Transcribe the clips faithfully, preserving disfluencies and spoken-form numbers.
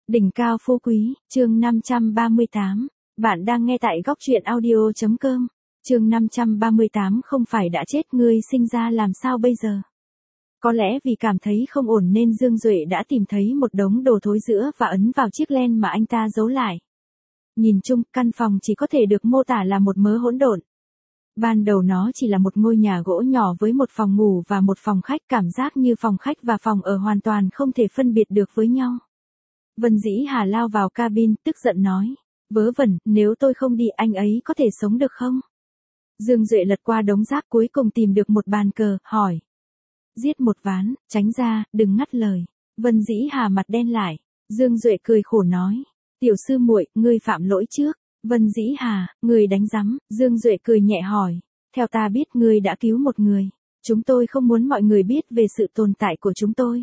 Đỉnh cao phú quý, chương năm trăm ba mươi tám. Bạn đang nghe tại góc truyện audio chấm com. Chương năm trăm ba mươi tám không phải đã chết, ngươi sinh ra làm sao bây giờ? Có lẽ vì cảm thấy không ổn nên Dương Duệ đã tìm thấy một đống đồ thối giữa và ấn vào chiếc len mà anh ta giấu lại. Nhìn chung, căn phòng chỉ có thể được mô tả là một mớ hỗn độn. Ban đầu nó chỉ là một ngôi nhà gỗ nhỏ với một phòng ngủ và một phòng khách, cảm giác như phòng khách và phòng ở hoàn toàn không thể phân biệt được với nhau. Vân Dĩ Hà lao vào cabin, tức giận nói. Vớ vẩn, nếu tôi không đi anh ấy có thể sống được không? Dương Duệ lật qua đống rác cuối cùng tìm được một bàn cờ, hỏi. Giết một ván, tránh ra, đừng ngắt lời. Vân Dĩ Hà mặt đen lại. Dương Duệ cười khổ nói. Tiểu sư muội, ngươi phạm lỗi trước. Vân Dĩ Hà, ngươi đánh rắm. Dương Duệ cười nhẹ hỏi. Theo ta biết ngươi đã cứu một người. Chúng tôi không muốn mọi người biết về sự tồn tại của chúng tôi.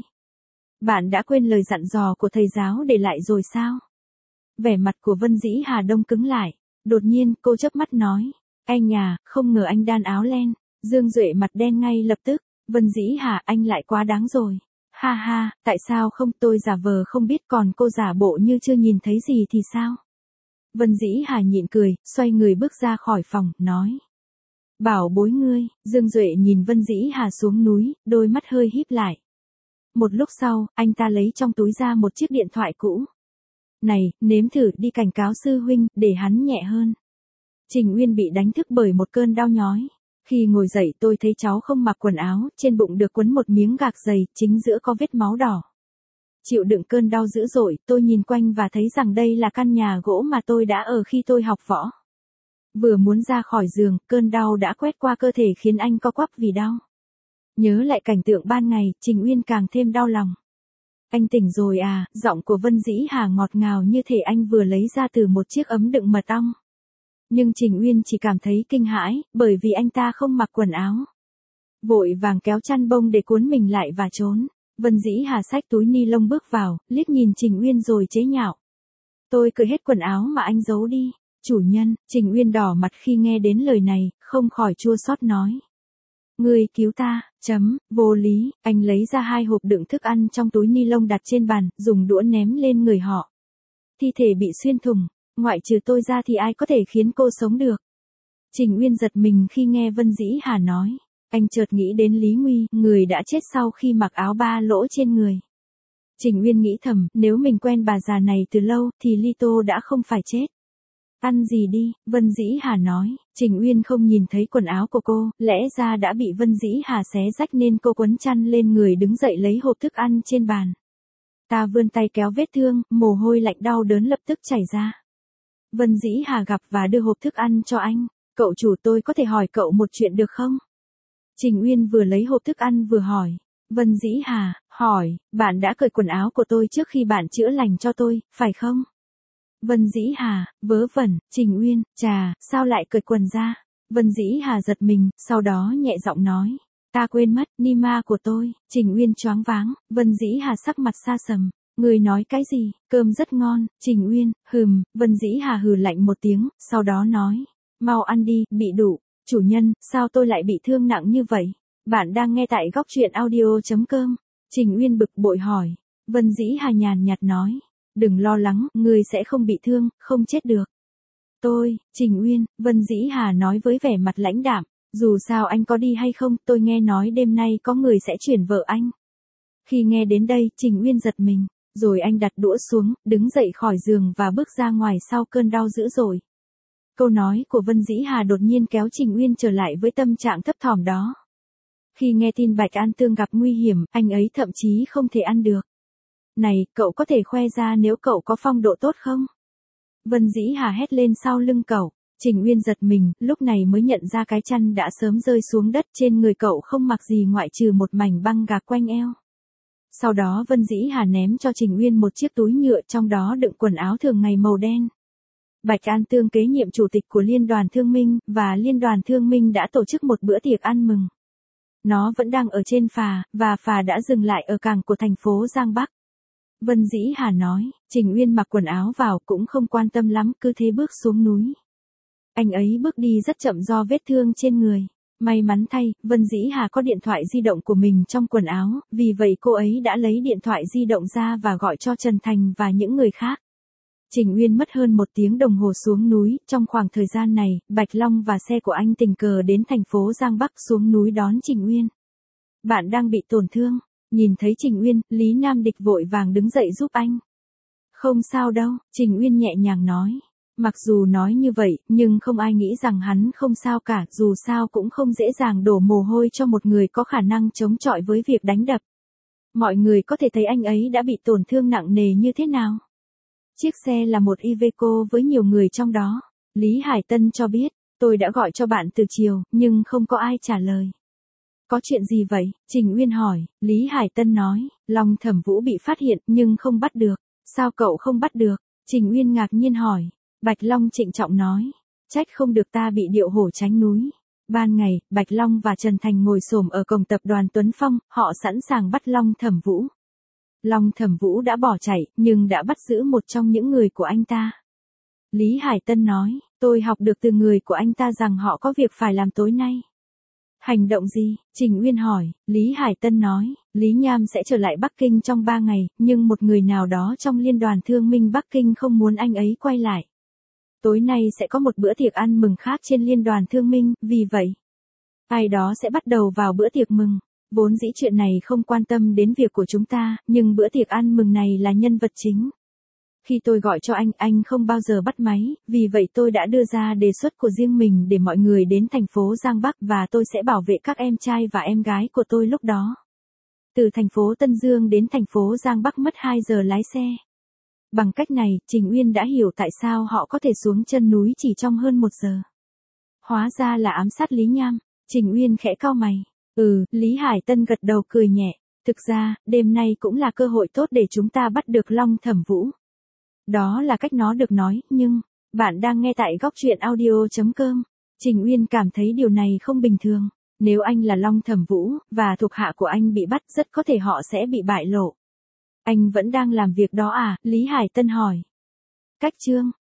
Bạn đã quên lời dặn dò của thầy giáo để lại rồi sao? Vẻ mặt của Vân Dĩ Hà đông cứng lại. Đột nhiên, cô chớp mắt nói. Anh nhà, không ngờ anh đan áo len. Dương Duệ mặt đen ngay lập tức. Vân Dĩ Hà, anh lại quá đáng rồi. Ha ha, tại sao không, tôi giả vờ không biết còn cô giả bộ như chưa nhìn thấy gì thì sao? Vân Dĩ Hà nhịn cười, xoay người bước ra khỏi phòng, nói. Bảo bối ngươi. Dương Duệ nhìn Vân Dĩ Hà xuống núi, đôi mắt hơi híp lại. Một lúc sau, anh ta lấy trong túi ra một chiếc điện thoại cũ. Này, nếm thử đi cảnh cáo sư huynh, để hắn nhẹ hơn. Trình Uyên bị đánh thức bởi một cơn đau nhói. Khi ngồi dậy tôi thấy cháu không mặc quần áo, trên bụng được quấn một miếng gạc dày, chính giữa có vết máu đỏ. Chịu đựng cơn đau dữ dội, tôi nhìn quanh và thấy rằng đây là căn nhà gỗ mà tôi đã ở khi tôi học võ. Vừa muốn ra khỏi giường, cơn đau đã quét qua cơ thể khiến anh co quắp vì đau. Nhớ lại cảnh tượng ban ngày, Trình Uyên càng thêm đau lòng. Anh tỉnh rồi à? Giọng của Vân Dĩ Hà ngọt ngào như thể anh vừa lấy ra từ một chiếc ấm đựng mật ong. Nhưng Trình Uyên chỉ cảm thấy kinh hãi, bởi vì anh ta không mặc quần áo. Vội vàng kéo chăn bông để cuốn mình lại và trốn. Vân Dĩ Hà xách túi ni lông bước vào, liếc nhìn Trình Uyên rồi chế nhạo. Tôi cởi hết quần áo mà anh giấu đi. Chủ nhân. Trình Uyên đỏ mặt khi nghe đến lời này, không khỏi chua xót nói. Ngươi cứu ta, chấm, vô lý. Anh lấy ra hai hộp đựng thức ăn trong túi ni lông đặt trên bàn, dùng đũa ném lên người họ. Thi thể bị xuyên thủng, ngoại trừ tôi ra thì ai có thể khiến cô sống được. Trình Uyên giật mình khi nghe Vân Dĩ Hà nói. Anh chợt nghĩ đến Lý Nguy, người đã chết sau khi mặc áo ba lỗ trên người. Trình Uyên nghĩ thầm, nếu mình quen bà già này từ lâu, thì Lito đã không phải chết. Ăn gì đi, Vân Dĩ Hà nói. Trình Uyên không nhìn thấy quần áo của cô, lẽ ra đã bị Vân Dĩ Hà xé rách nên cô quấn chăn lên người đứng dậy lấy hộp thức ăn trên bàn. Ta vươn tay kéo vết thương, mồ hôi lạnh đau đớn lập tức chảy ra. Vân Dĩ Hà gặp và đưa hộp thức ăn cho anh. Cậu chủ, tôi có thể hỏi cậu một chuyện được không? Trình Uyên vừa lấy hộp thức ăn vừa hỏi. Vân Dĩ Hà, hỏi, bạn đã cởi quần áo của tôi trước khi bạn chữa lành cho tôi, phải không? Vân Dĩ Hà, vớ vẩn. Trình Uyên, chà, sao lại cởi quần ra? Vân Dĩ Hà giật mình, sau đó nhẹ giọng nói. Ta quên mất, Nima của tôi. Trình Uyên choáng váng, Vân Dĩ Hà sắc mặt xa sầm. Người nói cái gì? Cơm rất ngon. Trình Uyên, hừm. Vân Dĩ Hà hừ lạnh một tiếng, sau đó nói. Mau ăn đi, bị đủ. Chủ nhân, sao tôi lại bị thương nặng như vậy? Bạn đang nghe tại góc truyện audio chấm com. Trình Uyên bực bội hỏi. Vân Dĩ Hà nhàn nhạt nói. Đừng lo lắng, ngươi sẽ không bị thương, không chết được. Tôi, Trình Uyên, Vân Dĩ Hà nói với vẻ mặt lãnh đạm. Dù sao anh có đi hay không, tôi nghe nói đêm nay có người sẽ chuyển vợ anh. Khi nghe đến đây, Trình Uyên giật mình. Rồi anh đặt đũa xuống, đứng dậy khỏi giường và bước ra ngoài sau cơn đau dữ dội. Câu nói của Vân Dĩ Hà đột nhiên kéo Trình Uyên trở lại với tâm trạng thấp thỏm đó. Khi nghe tin Bạch An Tương gặp nguy hiểm, anh ấy thậm chí không thể ăn được. Này, cậu có thể khoe ra nếu cậu có phong độ tốt không? Vân Dĩ Hà hét lên sau lưng cậu. Trình Uyên giật mình, lúc này mới nhận ra cái chăn đã sớm rơi xuống đất, trên người cậu không mặc gì ngoại trừ một mảnh băng gạc quanh eo. Sau đó Vân Dĩ Hà ném cho Trình Uyên một chiếc túi nhựa, trong đó đựng quần áo thường ngày màu đen. Bạch An Tương kế nhiệm chủ tịch của Liên đoàn Thương minh, và Liên đoàn Thương minh đã tổ chức một bữa tiệc ăn mừng. Nó vẫn đang ở trên phà, và phà đã dừng lại ở cảng của thành phố Giang Bắc. Vân Dĩ Hà nói. Trình Uyên mặc quần áo vào cũng không quan tâm lắm, cứ thế bước xuống núi. Anh ấy bước đi rất chậm do vết thương trên người. May mắn thay, Vân Dĩ Hà có điện thoại di động của mình trong quần áo, vì vậy cô ấy đã lấy điện thoại di động ra và gọi cho Trần Thành và những người khác. Trình Uyên mất hơn một tiếng đồng hồ xuống núi, trong khoảng thời gian này, Bạch Long và xe của anh tình cờ đến thành phố Giang Bắc xuống núi đón Trình Uyên. Bạn đang bị tổn thương, nhìn thấy Trình Uyên, Lý Nam Địch vội vàng đứng dậy giúp anh. Không sao đâu, Trình Uyên nhẹ nhàng nói. Mặc dù nói như vậy, nhưng không ai nghĩ rằng hắn không sao cả, dù sao cũng không dễ dàng đổ mồ hôi cho một người có khả năng chống chọi với việc đánh đập. Mọi người có thể thấy anh ấy đã bị tổn thương nặng nề như thế nào. Chiếc xe là một Iveco với nhiều người trong đó. Lý Hải Tân cho biết, tôi đã gọi cho bạn từ chiều, nhưng không có ai trả lời. Có chuyện gì vậy? Trình Uyên hỏi. Lý Hải Tân nói, Long Thẩm Vũ bị phát hiện nhưng không bắt được. Sao cậu không bắt được? Trình Uyên ngạc nhiên hỏi. Bạch Long trịnh trọng nói, trách không được ta bị điệu hổ tránh núi. Ban ngày, Bạch Long và Trần Thành ngồi xổm ở cổng tập đoàn Tuấn Phong, họ sẵn sàng bắt Long Thẩm Vũ. Long Thẩm Vũ đã bỏ chạy, nhưng đã bắt giữ một trong những người của anh ta. Lý Hải Tân nói, tôi học được từ người của anh ta rằng họ có việc phải làm tối nay. Hành động gì? Trình Uyên hỏi. Lý Hải Tân nói, Lý Nham sẽ trở lại Bắc Kinh trong ba ngày, nhưng một người nào đó trong Liên đoàn Thương minh Bắc Kinh không muốn anh ấy quay lại. Tối nay sẽ có một bữa tiệc ăn mừng khác trên Liên đoàn Thương minh, vì vậy, ai đó sẽ bắt đầu vào bữa tiệc mừng. Vốn dĩ chuyện này không quan tâm đến việc của chúng ta, nhưng bữa tiệc ăn mừng này là nhân vật chính. Khi tôi gọi cho anh, anh không bao giờ bắt máy, vì vậy tôi đã đưa ra đề xuất của riêng mình để mọi người đến thành phố Giang Bắc và tôi sẽ bảo vệ các em trai và em gái của tôi lúc đó. Từ thành phố Tân Dương đến thành phố Giang Bắc mất hai giờ lái xe. Bằng cách này, Trình Uyên đã hiểu tại sao họ có thể xuống chân núi chỉ trong hơn một giờ. Hóa ra là ám sát Lý Nham. Trình Uyên khẽ cau mày. Ừ, Lý Hải Tân gật đầu cười nhẹ. Thực ra, đêm nay cũng là cơ hội tốt để chúng ta bắt được Long Thẩm Vũ. Đó là cách nó được nói, nhưng, bạn đang nghe tại góc truyện audio chấm com. Trình Uyên cảm thấy điều này không bình thường. Nếu anh là Long Thẩm Vũ, và thuộc hạ của anh bị bắt, rất có thể họ sẽ bị bại lộ. Anh vẫn đang làm việc đó à? Lý Hải Tân hỏi. Cách chương.